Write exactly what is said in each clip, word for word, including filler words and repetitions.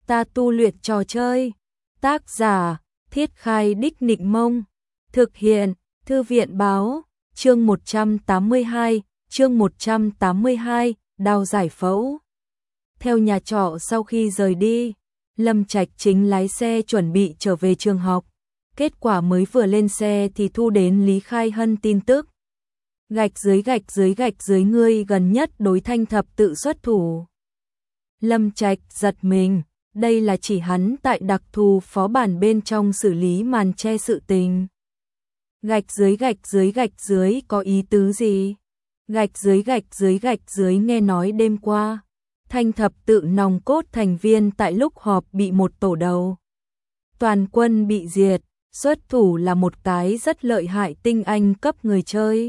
Ta tu luyện trò chơi. Tác giả, Thiết Khai Đích Nịnh Mông. Thực hiện, Thư viện Báo. Chương một trăm tám mươi hai, chương một trăm tám mươi hai, đào giải phẫu. Theo nhà trọ sau khi rời đi, Lâm Trạch chính lái xe chuẩn bị trở về trường học. Kết quả mới vừa lên xe thì thu đến Lý Khai Hân tin tức. Gạch dưới gạch dưới gạch dưới ngươi gần nhất đối Thanh Thập tự xuất thủ. Lâm Trạch giật mình, đây là chỉ hắn tại đặc thù phó bản bên trong xử lý màn che sự tình. Gạch dưới gạch dưới gạch dưới có ý tứ gì? Gạch dưới gạch dưới gạch dưới nghe nói đêm qua, Thanh Thập tự nòng cốt thành viên tại lúc họp bị một tổ đầu. Toàn quân bị diệt, xuất thủ là một cái rất lợi hại tinh anh cấp người chơi.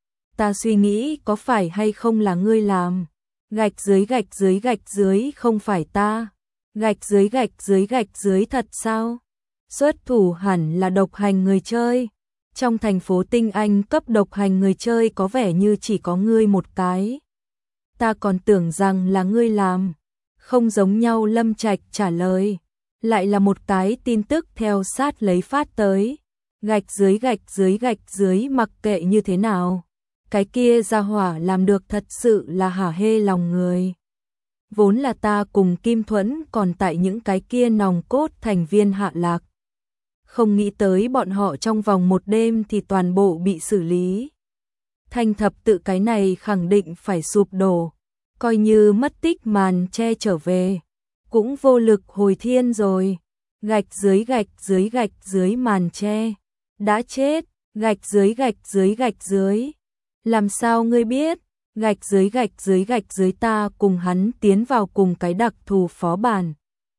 Ta suy nghĩ có phải hay không là ngươi làm. Gạch dưới gạch dưới gạch dưới không phải ta. Gạch dưới gạch dưới gạch dưới thật sao? Xuất thủ hẳn là độc hành người chơi. Trong thành phố tinh anh cấp độc hành người chơi có vẻ như chỉ có ngươi một cái. Ta còn tưởng rằng là ngươi làm. Không giống nhau. Lâm Trạch trả lời. Lại là một cái tin tức theo sát lấy phát tới. Gạch dưới gạch dưới gạch dưới mặc kệ như thế nào. Cái kia gia hỏa làm được thật sự là hả hê lòng người. Vốn là ta cùng Kim Thuẫn còn tại những cái kia nòng cốt thành viên hạ lạc. Không nghĩ tới bọn họ trong vòng một đêm thì toàn bộ bị xử lý. Thanh Thập tự cái này khẳng định phải sụp đổ. Coi như mất tích màn che trở về. Cũng vô lực hồi thiên rồi. Gạch dưới gạch dưới gạch dưới màn che. Đã chết. Gạch dưới gạch dưới gạch dưới. Làm sao ngươi biết? Gạch dưới gạch dưới gạch dưới ta cùng hắn tiến vào cùng cái đặc thù phó bản.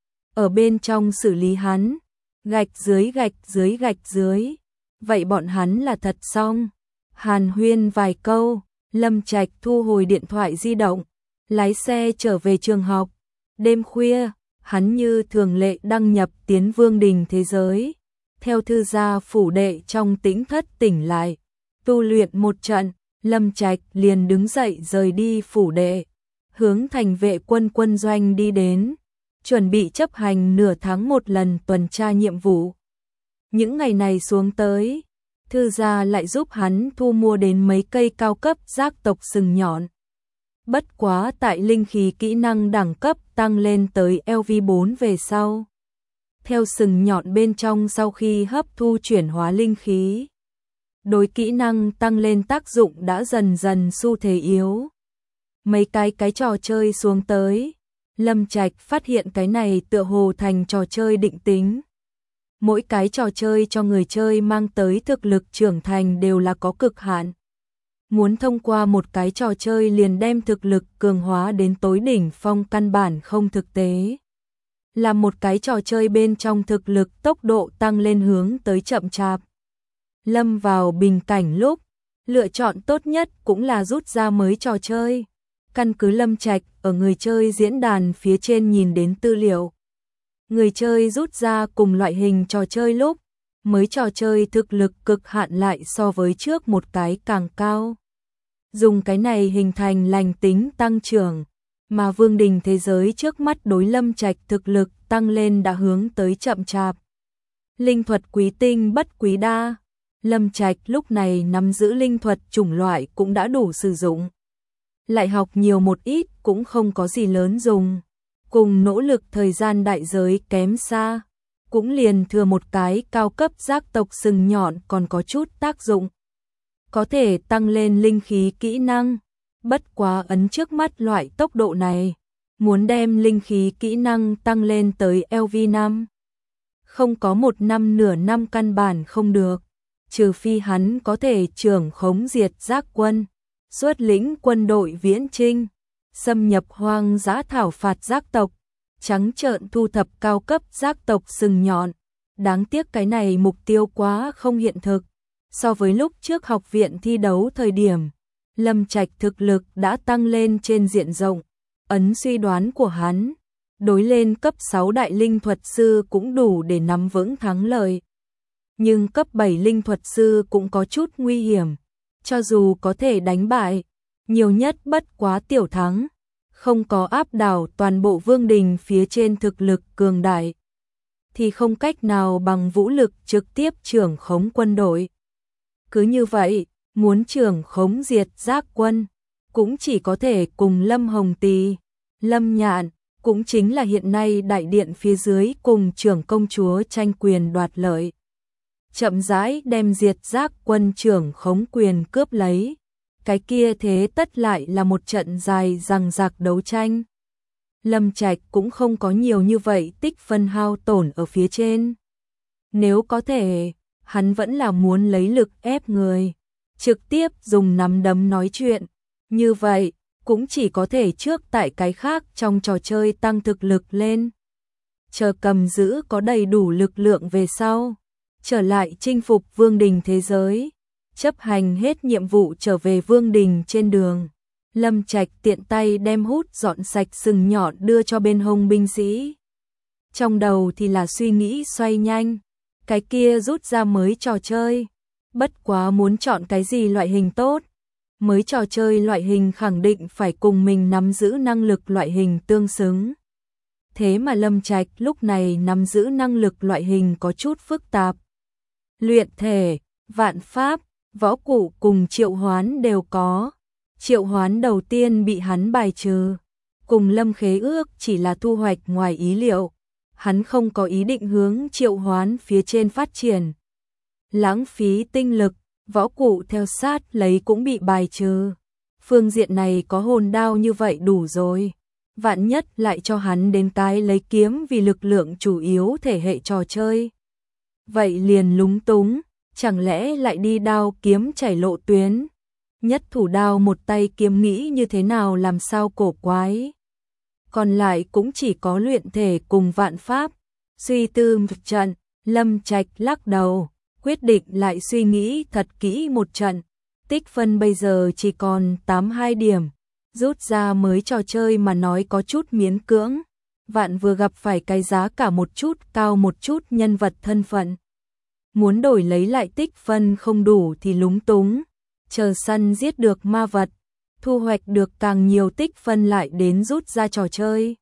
Ở bên trong xử lý hắn. Gạch dưới gạch dưới gạch dưới. Vậy bọn hắn là thật xong. Hàn huyên vài câu, Lâm Trạch thu hồi điện thoại di động, lái xe trở về trường học. Đêm khuya, hắn như thường lệ đăng nhập tiến Vương Đình thế giới. Theo thư gia phủ đệ trong tĩnh thất tỉnh lại, tu luyện một trận, Lâm Trạch liền đứng dậy rời đi phủ đệ, hướng thành vệ quân quân doanh đi đến, chuẩn bị chấp hành nửa tháng một lần tuần tra nhiệm vụ. Những ngày này xuống tới, thư gia lại giúp hắn thu mua đến mấy cây cao cấp giác tộc sừng nhọn. Bất quá tại linh khí kỹ năng đẳng cấp tăng lên tới L V bốn về sau. Theo sừng nhọn bên trong sau khi hấp thu chuyển hóa linh khí, đối kỹ năng tăng lên tác dụng đã dần dần xu thế yếu. Mấy cái cái trò chơi xuống tới, Lâm Trạch phát hiện cái này tựa hồ thành trò chơi định tính. Mỗi cái trò chơi cho người chơi mang tới thực lực trưởng thành đều là có cực hạn. Muốn thông qua một cái trò chơi liền đem thực lực cường hóa đến tối đỉnh phong căn bản không thực tế. Là một cái trò chơi bên trong thực lực tốc độ tăng lên hướng tới chậm chạp. Lâm vào bình cảnh lúc, lựa chọn tốt nhất cũng là rút ra mới trò chơi. Căn cứ Lâm Trạch ở người chơi diễn đàn phía trên nhìn đến tư liệu. Người chơi rút ra cùng loại hình trò chơi lúc, mới trò chơi thực lực cực hạn lại so với trước một cái càng cao. Dùng cái này hình thành lành tính tăng trưởng, mà Vương Đình thế giới trước mắt đối Lâm Trạch thực lực tăng lên đã hướng tới chậm chạp. Linh thuật quý tinh bất quý đa, Lâm Trạch lúc này nắm giữ linh thuật chủng loại cũng đã đủ sử dụng. Lại học nhiều một ít cũng không có gì lớn dùng. Cùng nỗ lực thời gian đại giới kém xa, cũng liền thừa một cái cao cấp giác tộc sừng nhọn còn có chút tác dụng. Có thể tăng lên linh khí kỹ năng, bất quá ấn trước mắt loại tốc độ này, muốn đem linh khí kỹ năng tăng lên tới L V năm. Không có một năm nửa năm căn bản không được, trừ phi hắn có thể trưởng khống diệt giác quân, xuất lĩnh quân đội viễn chinh, xâm nhập hoang dã thảo phạt giác tộc, trắng trợn thu thập cao cấp giác tộc sừng nhọn. Đáng tiếc cái này mục tiêu quá không hiện thực. So với lúc trước học viện thi đấu thời điểm, Lâm Trạch thực lực đã tăng lên trên diện rộng. Ấn suy đoán của hắn, đối lên cấp sáu đại linh thuật sư cũng đủ để nắm vững thắng lợi. Nhưng cấp bảy linh thuật sư cũng có chút nguy hiểm. Cho dù có thể đánh bại, nhiều nhất bất quá tiểu thắng. không có áp đảo toàn bộ vương đình phía trên thực lực cường đại, thì không cách nào bằng vũ lực trực tiếp trưởng khống quân đội. Cứ như vậy, muốn trưởng khống diệt giác quân, cũng chỉ có thể cùng Lâm Hồng Tì, Lâm Nhạn, cũng chính là hiện nay đại điện phía dưới cùng trưởng công chúa tranh quyền đoạt lợi. Chậm rãi đem diệt giác quân trưởng khống quyền cướp lấy, cái kia thế tất lại là một trận dài dằng dặc đấu tranh. Lâm Trạch cũng không có nhiều như vậy tích phân hao tổn ở phía trên. Nếu có thể, hắn vẫn là muốn lấy lực ép người, trực tiếp dùng nắm đấm nói chuyện. Như vậy, cũng chỉ có thể trước tại cái khác trong trò chơi tăng thực lực lên. Chờ cầm giữ có đầy đủ lực lượng về sau, trở lại chinh phục vương đình thế giới, chấp hành hết nhiệm vụ trở về vương đình trên đường. Lâm Trạch tiện tay đem hút dọn sạch sừng nhọn đưa cho bên hông binh sĩ. Trong đầu thì là suy nghĩ xoay nhanh, cái kia rút ra mới trò chơi. Bất quá muốn chọn cái gì loại hình tốt, mới trò chơi loại hình khẳng định phải cùng mình nắm giữ năng lực loại hình tương xứng. Thế mà Lâm Trạch lúc này nắm giữ năng lực loại hình có chút phức tạp. Luyện thể, vạn pháp, võ cụ cùng triệu hoán đều có. Triệu hoán đầu tiên bị hắn bài trừ, cùng Lâm Khế Ước chỉ là thu hoạch ngoài ý liệu. Hắn không có ý định hướng triệu hoán phía trên phát triển. Lãng phí tinh lực, võ cụ theo sát lấy cũng bị bài trừ. Phương diện này có hồn đao như vậy đủ rồi. Vạn nhất lại cho hắn đến cái lấy kiếm vì lực lượng chủ yếu thể hệ trò chơi. Vậy liền lúng túng, chẳng lẽ lại đi đao kiếm chảy lộ tuyến. Nhất thủ đao một tay kiếm nghĩ như thế nào làm sao cổ quái. Còn lại cũng chỉ có luyện thể cùng vạn pháp. Suy tư một trận, Lâm Trạch lắc đầu, quyết định lại suy nghĩ thật kỹ một trận. Tích phân bây giờ chỉ còn tám mươi hai điểm, rút ra mới trò chơi mà nói có chút miễn cưỡng. Vạn vừa gặp phải cái giá cả một chút cao một chút nhân vật thân phận. Muốn đổi lấy lại tích phân không đủ thì lúng túng. Chờ săn giết được ma vật, thu hoạch được càng nhiều tích phân lại đến rút ra trò chơi.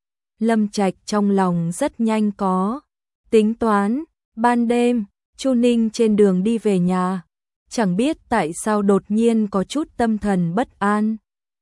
Lâm Trạch trong lòng rất nhanh có tính toán. Ban đêm, Chu Ninh trên đường đi về nhà, chẳng biết tại sao đột nhiên có chút tâm thần bất an.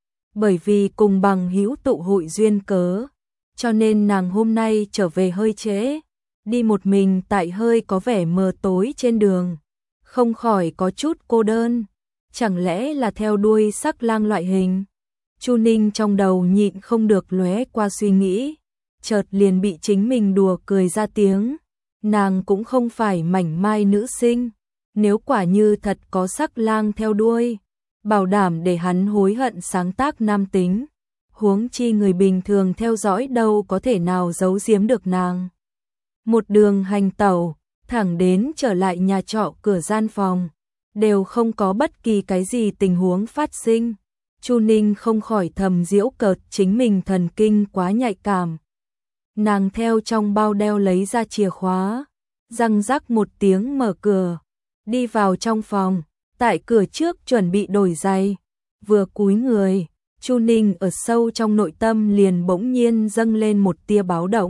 Bởi vì cùng bằng hữu tụ hội duyên cớ, cho nên nàng hôm nay trở về hơi trễ, đi một mình tại hơi có vẻ mờ tối trên đường, không khỏi có chút cô đơn. Chẳng lẽ là theo đuôi sắc lang loại hình? Chu Ninh trong đầu nhịn không được lóe qua suy nghĩ, chợt liền bị chính mình đùa cười ra tiếng. Nàng cũng không phải mảnh mai nữ sinh, nếu quả như thật có sắc lang theo đuôi, bảo đảm để hắn hối hận sáng tác nam tính. Huống chi người bình thường theo dõi đâu có thể nào giấu giếm được nàng. Một đường hành tẩu, thẳng đến trở lại nhà trọ cửa gian phòng, đều không có bất kỳ cái gì tình huống phát sinh. Chu Ninh không khỏi thầm giễu cợt chính mình thần kinh quá nhạy cảm. Nàng theo trong bao đeo lấy ra chìa khóa, răng rắc một tiếng mở cửa, đi vào trong phòng, tại cửa trước chuẩn bị đổi giày. Vừa cúi người, Chu Ninh ở sâu trong nội tâm liền bỗng nhiên dâng lên một tia báo động.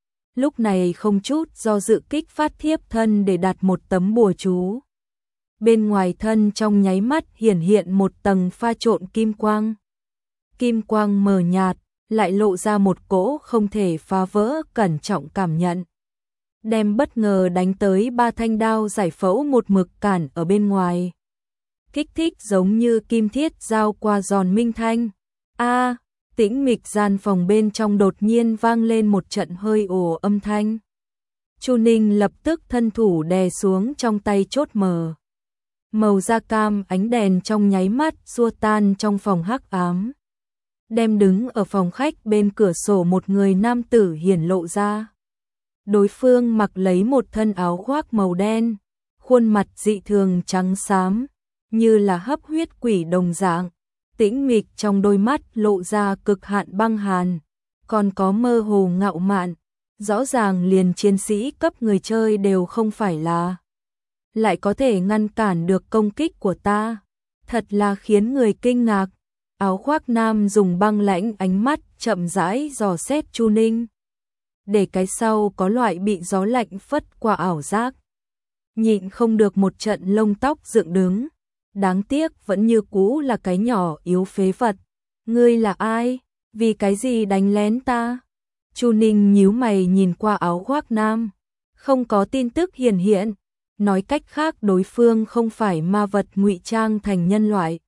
Lúc này không chút do dự kích phát thiếp thân để đặt một tấm bùa chú. Bên ngoài thân trong nháy mắt hiển hiện một tầng pha trộn kim quang. Kim quang mờ nhạt, lại lộ ra một cỗ không thể phá vỡ cẩn trọng cảm nhận. Đem bất ngờ đánh tới ba thanh đao giải phẫu một mực cản ở bên ngoài. Kích thích giống như kim thiết giao qua giòn minh thanh. A, tĩnh mịch gian phòng bên trong đột nhiên vang lên một trận hơi ồ âm thanh. Chu Ninh lập tức thân thủ đè xuống trong tay chốt mờ. Màu da cam ánh đèn trong nháy mắt xua tan trong phòng hắc ám. Đem đứng ở phòng khách bên cửa sổ một người nam tử hiển lộ ra. Đối phương mặc lấy một thân áo khoác màu đen, khuôn mặt dị thường trắng xám, như là hấp huyết quỷ đồng dạng. Tĩnh mịch trong đôi mắt lộ ra cực hạn băng hàn, còn có mơ hồ ngạo mạn, rõ ràng liền chiến sĩ cấp người chơi đều không phải là. Lại có thể ngăn cản được công kích của ta, thật là khiến người kinh ngạc. Áo khoác nam dùng băng lãnh ánh mắt chậm rãi dò xét Chu Ninh. Để cái sau có loại bị gió lạnh phất qua ảo giác. Nhịn không được một trận lông tóc dựng đứng. Đáng tiếc vẫn như cũ là cái nhỏ yếu phế vật. Ngươi là ai? Vì cái gì đánh lén ta? Chu Ninh nhíu mày nhìn qua áo khoác nam. Không có tin tức hiển hiện. Nói cách khác đối phương không phải ma vật ngụy trang thành nhân loại.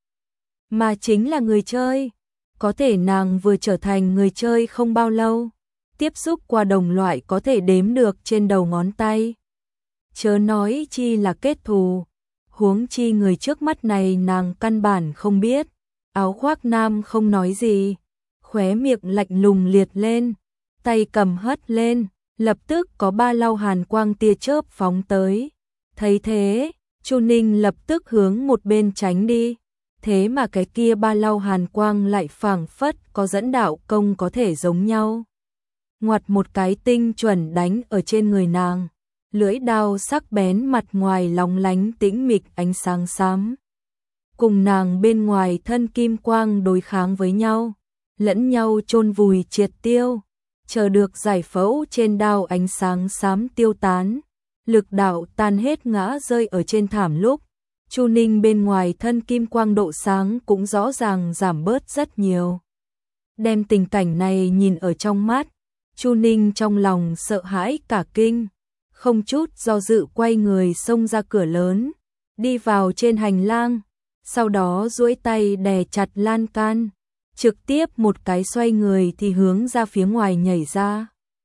Mà chính là người chơi. Có thể nàng vừa trở thành người chơi không bao lâu. Tiếp xúc qua đồng loại có thể đếm được trên đầu ngón tay. Chớ nói chi là kết thù. Huống chi người trước mắt này nàng căn bản không biết. Áo khoác nam không nói gì. Khóe miệng lạnh lùng liệt lên. Tay cầm hất lên. Lập tức có ba lau hàn quang tia chớp phóng tới. Thấy thế, Chu Ninh lập tức hướng một bên tránh đi. Thế mà cái kia ba lau hàn quang lại phảng phất có dẫn đạo công có thể giống nhau. Ngoặt một cái tinh chuẩn đánh ở trên người nàng. Lưỡi đao sắc bén mặt ngoài lóng lánh tĩnh mịch ánh sáng xám. Cùng nàng bên ngoài thân kim quang đối kháng với nhau. Lẫn nhau chôn vùi triệt tiêu. Chờ được giải phẫu trên đao ánh sáng xám tiêu tán. Lực đạo tan hết ngã rơi ở trên thảm lúc. Chu Ninh bên ngoài thân kim quang độ sáng cũng rõ ràng giảm bớt rất nhiều. Đem tình cảnh này nhìn ở trong mắt. Chu Ninh trong lòng sợ hãi cả kinh. Không chút do dự quay người xông ra cửa lớn. Đi vào trên hành lang. Sau đó duỗi tay đè chặt lan can. Trực tiếp một cái xoay người thì hướng ra phía ngoài nhảy ra.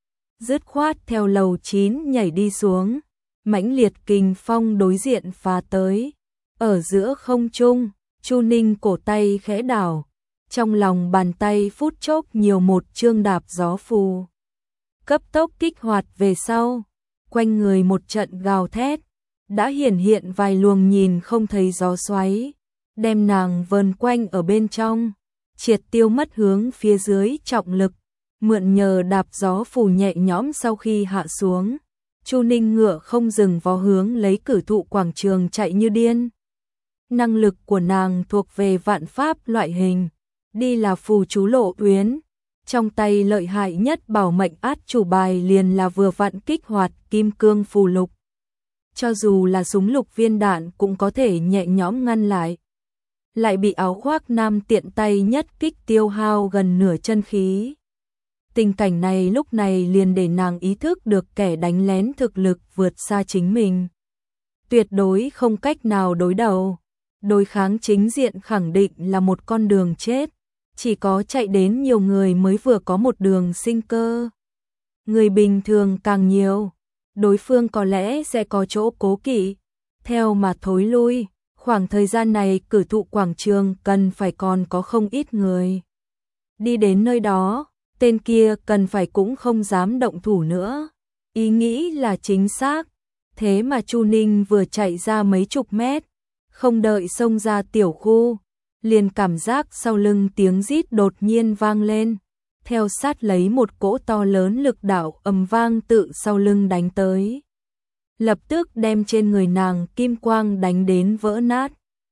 Dứt khoát theo lầu chín nhảy đi xuống. Mãnh liệt kình phong đối diện phá tới. Ở giữa không trung, Chu Ninh cổ tay khẽ đảo. Trong lòng bàn tay phút chốc nhiều một chương đạp gió phù. Cấp tốc kích hoạt về sau. Quanh người một trận gào thét. Đã hiển hiện vài luồng nhìn không thấy gió xoáy. Đem nàng vờn quanh ở bên trong. Triệt tiêu mất hướng phía dưới trọng lực. Mượn nhờ đạp gió phù nhẹ nhõm sau khi hạ xuống. Chu Ninh ngựa không dừng vó hướng lấy cử thụ quảng trường chạy như điên. Năng lực của nàng thuộc về vạn pháp loại hình. Đi là phù chú lộ uyến. Trong tay lợi hại nhất bảo mệnh át chủ bài liền là vừa vặn kích hoạt kim cương phù lục. Cho dù là súng lục viên đạn cũng có thể nhẹ nhõm ngăn lại. Lại bị áo khoác nam tiện tay nhất kích tiêu hao gần nửa chân khí. Tình cảnh này lúc này liền để nàng ý thức được kẻ đánh lén thực lực vượt xa chính mình. Tuyệt đối không cách nào đối đầu. Đối kháng chính diện khẳng định là một con đường chết. Chỉ có chạy đến nhiều người mới vừa có một đường sinh cơ. Người bình thường càng nhiều. Đối phương có lẽ sẽ có chỗ cố kỵ. Theo mà thối lui. Khoảng thời gian này cử thụ quảng trường cần phải còn có không ít người. Đi đến nơi đó. Tên kia cần phải cũng không dám động thủ nữa. Ý nghĩ là chính xác. Thế mà Chu Ninh vừa chạy ra mấy chục mét. Không đợi xông ra tiểu khu. Liền cảm giác sau lưng tiếng rít đột nhiên vang lên. Theo sát lấy một cỗ to lớn lực đạo ầm vang tự sau lưng đánh tới. Lập tức đem trên người nàng kim quang đánh đến vỡ nát.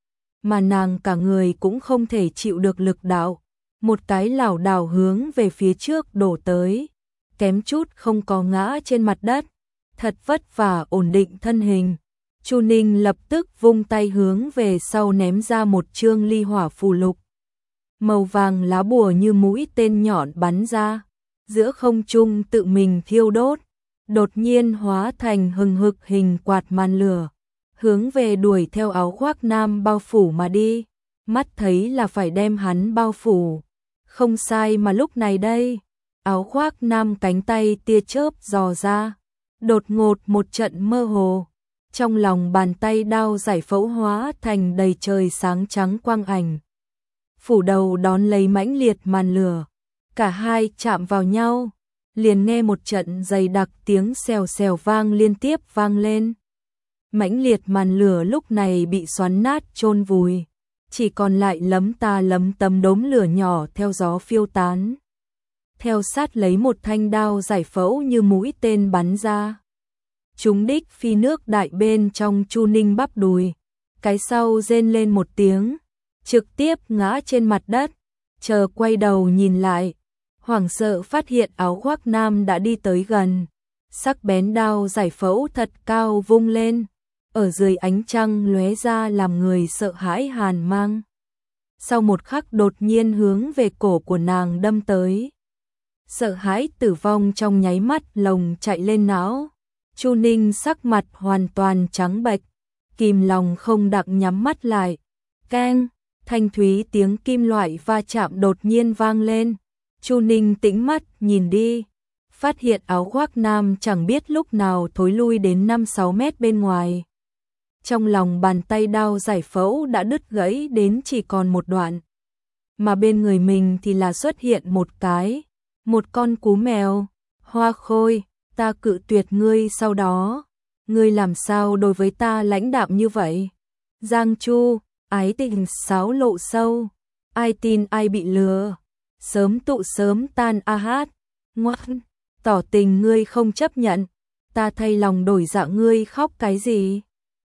Mà nàng cả người cũng không thể chịu được lực đạo. Một cái lảo đảo hướng về phía trước đổ tới, kém chút không có ngã trên mặt đất, thật vất vả ổn định thân hình. Chu Ninh lập tức vung tay hướng về sau ném ra một chương ly hỏa phù lục. Màu vàng lá bùa như mũi tên nhọn bắn ra, giữa không trung tự mình thiêu đốt, đột nhiên hóa thành hừng hực hình quạt màn lửa, hướng về đuổi theo áo khoác nam bao phủ mà đi, mắt thấy là phải đem hắn bao phủ. Không sai mà lúc này đây, áo khoác nam cánh tay tia chớp dò ra, đột ngột một trận mơ hồ, trong lòng bàn tay đao giải phẫu hóa thành đầy trời sáng trắng quang ảnh. Phủ đầu đón lấy mãnh liệt màn lửa, cả hai chạm vào nhau, liền nghe một trận dày đặc tiếng xèo xèo vang liên tiếp vang lên. Mãnh liệt màn lửa lúc này bị xoắn nát chôn vùi. Chỉ còn lại lấm ta lấm tấm đốm lửa nhỏ theo gió phiêu tán. Theo sát lấy một thanh đao giải phẫu như mũi tên bắn ra. Trúng đích phi nước đại bên trong Chu Ninh bắp đùi. Cái sau rên lên một tiếng. Trực tiếp ngã trên mặt đất. chờ quay đầu nhìn lại, hoảng sợ phát hiện áo khoác nam đã đi tới gần, sắc bén đao giải phẫu thật cao vung lên, ở dưới ánh trăng lóe ra làm người sợ hãi hàn mang. Sau một khắc đột nhiên hướng về cổ của nàng đâm tới. Sợ hãi tử vong trong nháy mắt lồng chạy lên não. Chu Ninh sắc mặt hoàn toàn trắng bệch, kìm lòng không đặng nhắm mắt lại. Keng, thanh thúy tiếng kim loại va chạm đột nhiên vang lên. Chu Ninh tĩnh mắt nhìn đi, phát hiện áo khoác nam chẳng biết lúc nào thối lui đến năm sáu mét bên ngoài. Trong lòng bàn tay đao giải phẫu đã đứt gãy đến chỉ còn một đoạn. Mà bên người mình thì là xuất hiện một cái, một con cú mèo. Hoa Khôi, ta cự tuyệt ngươi sau đó. Ngươi làm sao đối với ta lãnh đạm như vậy? Giang Chu, ái tình sáo lộ sâu. Ai tin ai bị lừa. Sớm tụ sớm tan a hát. Ngoan, tỏ tình ngươi không chấp nhận. Ta thay lòng đổi dạ ngươi khóc cái gì?